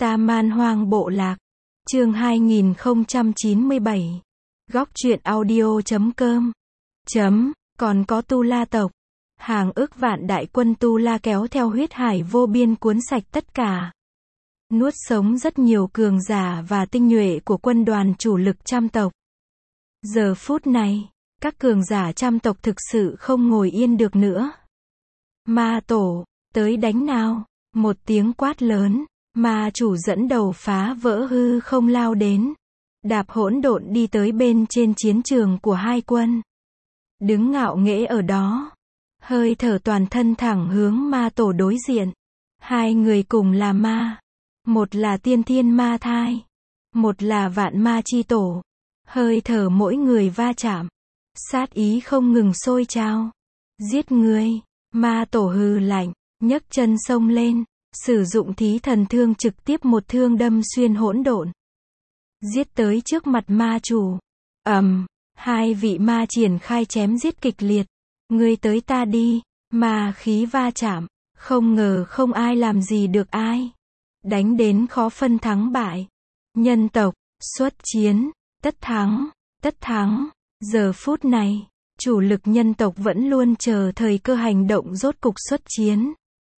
Ta Man Hoang Bộ Lạc. Chương 2097. Góc truyện audio.com. Còn có Tu La tộc. Hàng ức vạn đại quân Tu La kéo theo huyết hải vô biên cuốn sạch tất cả. Nuốt sống rất nhiều cường giả và tinh nhuệ của quân đoàn chủ lực trăm tộc. Giờ phút này, các cường giả trăm tộc thực sự không ngồi yên được nữa. Ma tổ, tới đánh nào. Một tiếng quát lớn, ma chủ dẫn đầu phá vỡ hư không lao đến. Đạp hỗn độn đi tới bên trên chiến trường của hai quân. Đứng ngạo nghễ ở đó. Hơi thở toàn thân thẳng hướng ma tổ đối diện. Hai người cùng là ma. Một là tiên thiên ma thai. Một là vạn ma chi tổ. Hơi thở mỗi người va chạm. Sát ý không ngừng sôi trào. Giết người. Ma tổ hừ lạnh, nhấc chân xông lên. Sử dụng thí thần thương trực tiếp một thương đâm xuyên hỗn độn. Giết tới trước mặt ma chủ. Hai vị ma triển khai chém giết kịch liệt. Ngươi tới ta đi. Ma khí va chạm. Không ngờ không ai làm gì được ai. Đánh đến khó phân thắng bại. Nhân tộc, xuất chiến. Tất thắng, tất thắng. Giờ phút này, chủ lực nhân tộc vẫn luôn chờ thời cơ hành động rốt cục xuất chiến.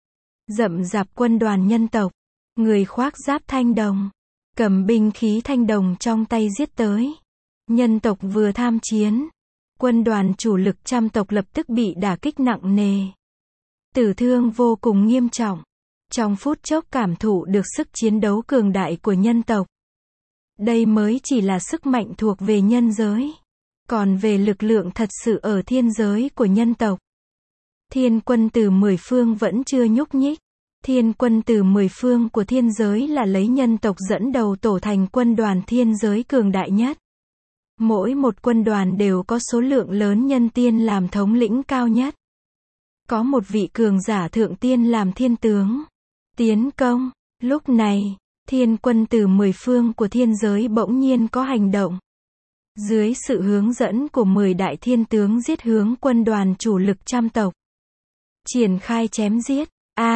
Rậm rạp quân đoàn nhân tộc. Người khoác giáp thanh đồng. Cầm binh khí thanh đồng trong tay giết tới. Nhân tộc vừa tham chiến. Quân đoàn chủ lực trăm tộc lập tức bị đả kích nặng nề. Tử thương vô cùng nghiêm trọng. Trong phút chốc cảm thụ được sức chiến đấu cường đại của nhân tộc. Đây mới chỉ là sức mạnh thuộc về nhân giới. Còn về lực lượng thật sự ở thiên giới của nhân tộc. Thiên quân từ 10 phương vẫn chưa nhúc nhích. Thiên quân từ 10 phương của thiên giới là lấy nhân tộc dẫn đầu tổ thành quân đoàn thiên giới cường đại nhất. Mỗi một quân đoàn đều có số lượng lớn nhân tiên làm thống lĩnh cao nhất. Có một vị cường giả thượng tiên làm thiên tướng. Tiến công. Lúc này, thiên quân từ 10 phương của thiên giới bỗng nhiên có hành động. Dưới sự hướng dẫn của 10 đại thiên tướng giết hướng quân đoàn chủ lực trăm tộc. Triển khai chém giết.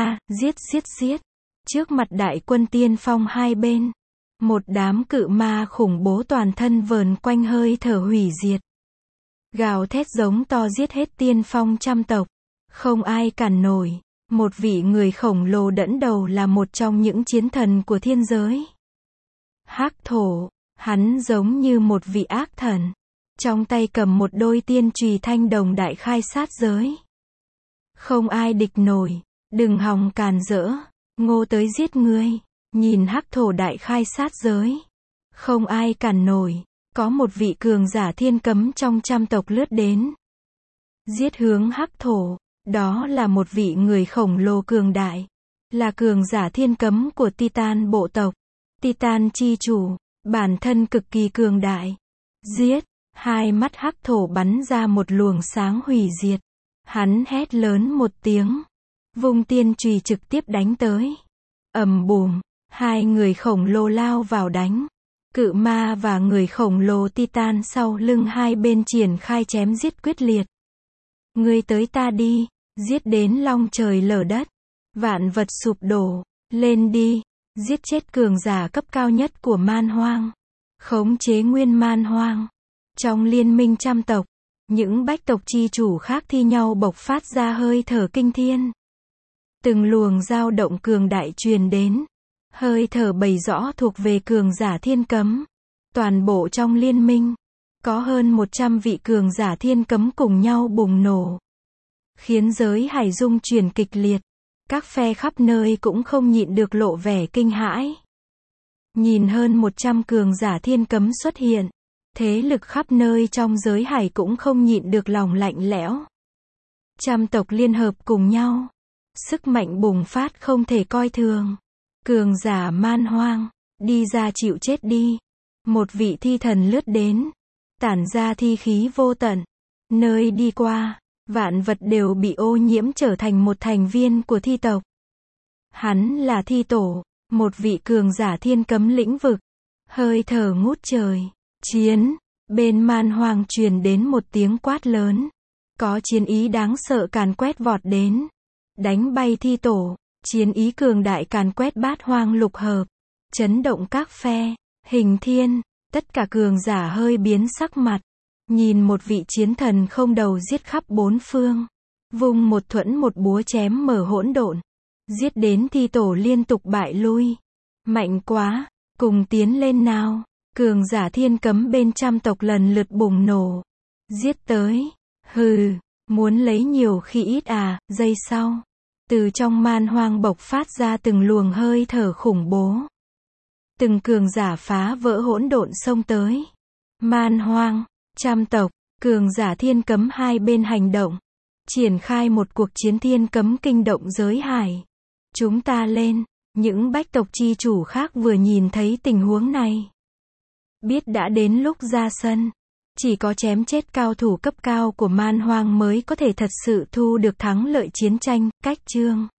Giết. Trước mặt đại quân tiên phong hai bên. Một đám cự ma khủng bố toàn thân vờn quanh hơi thở hủy diệt. Gào thét giống to giết hết tiên phong trăm tộc. Không ai cản nổi. Một vị người khổng lồ dẫn đầu là một trong những chiến thần của thiên giới. Hắc thổ. Hắn giống như một vị ác thần. Trong tay cầm một đôi tiên chùy thanh đồng đại khai sát giới. Không ai địch nổi. Đừng hòng càn rỡ. Ngô tới giết ngươi. Nhìn hắc thổ đại khai sát giới. Không ai cản nổi. Có một vị cường giả thiên cấm trong trăm tộc lướt đến. Giết hướng hắc thổ. Đó là một vị người khổng lồ cường đại. Là cường giả thiên cấm của Titan bộ tộc. Titan chi chủ. Bản thân cực kỳ cường đại. Giết. Hai mắt hắc thổ bắn ra một luồng sáng hủy diệt. Hắn hét lớn một tiếng. Vung tiên chùy trực tiếp đánh tới. Ầm bùm. Hai người khổng lồ lao vào đánh. Cự ma và người khổng lồ Titan sau lưng hai bên triển khai chém giết quyết liệt. Ngươi tới ta đi. Giết đến long trời lở đất. Vạn vật sụp đổ. Lên đi. Giết chết cường giả cấp cao nhất của Man Hoang. Khống chế nguyên Man Hoang. Trong liên minh trăm tộc, những bách tộc chi chủ khác thi nhau bộc phát ra hơi thở kinh thiên. Từng luồng dao động cường đại truyền đến. Hơi thở bày rõ thuộc về cường giả thiên cấm. Toàn bộ trong liên minh, có hơn 100 vị cường giả thiên cấm cùng nhau bùng nổ. Khiến giới hải dung chuyển kịch liệt. Các phe khắp nơi cũng không nhịn được lộ vẻ kinh hãi. Nhìn hơn 100 cường giả thiên cấm xuất hiện. Thế lực khắp nơi trong giới hải cũng không nhịn được lòng lạnh lẽo. Trăm tộc liên hợp cùng nhau. Sức mạnh bùng phát không thể coi thường. Cường giả Man Hoang. Đi ra chịu chết đi. Một vị thi thần lướt đến. Tản ra thi khí vô tận. Nơi đi qua. Vạn vật đều bị ô nhiễm trở thành một thành viên của thi tộc. Hắn là thi tổ. Một vị cường giả thiên cấm lĩnh vực. Hơi thở ngút trời. Chiến. Bên Man Hoang truyền đến một tiếng quát lớn. Có chiến ý đáng sợ càn quét vọt đến. Đánh bay thi tổ. Chiến ý cường đại càn quét bát hoang lục hợp. chấn động các phe, hình thiên, tất cả cường giả hơi biến sắc mặt. Nhìn một vị chiến thần không đầu giết khắp bốn phương. Vung một thuẫn một búa chém mở hỗn độn. Giết đến thi tổ liên tục bại lui. Mạnh quá, cùng tiến lên nào. Cường giả thiên cấm bên trăm tộc lần lượt bùng nổ. Giết tới. Hừ, muốn lấy nhiều khi ít à, giây sau. Từ trong man hoang bộc phát ra từng luồng hơi thở khủng bố. Từng cường giả phá vỡ hỗn độn xông tới. Man hoang, trăm tộc, cường giả thiên cấm hai bên hành động. Triển khai một cuộc chiến thiên cấm kinh động giới hải. Chúng ta lên, những bách tộc chi chủ khác vừa nhìn thấy tình huống này. Biết đã đến lúc ra sân. Chỉ có chém chết cao thủ cấp cao của man hoang mới có thể thật sự thu được thắng lợi chiến tranh, cách chương.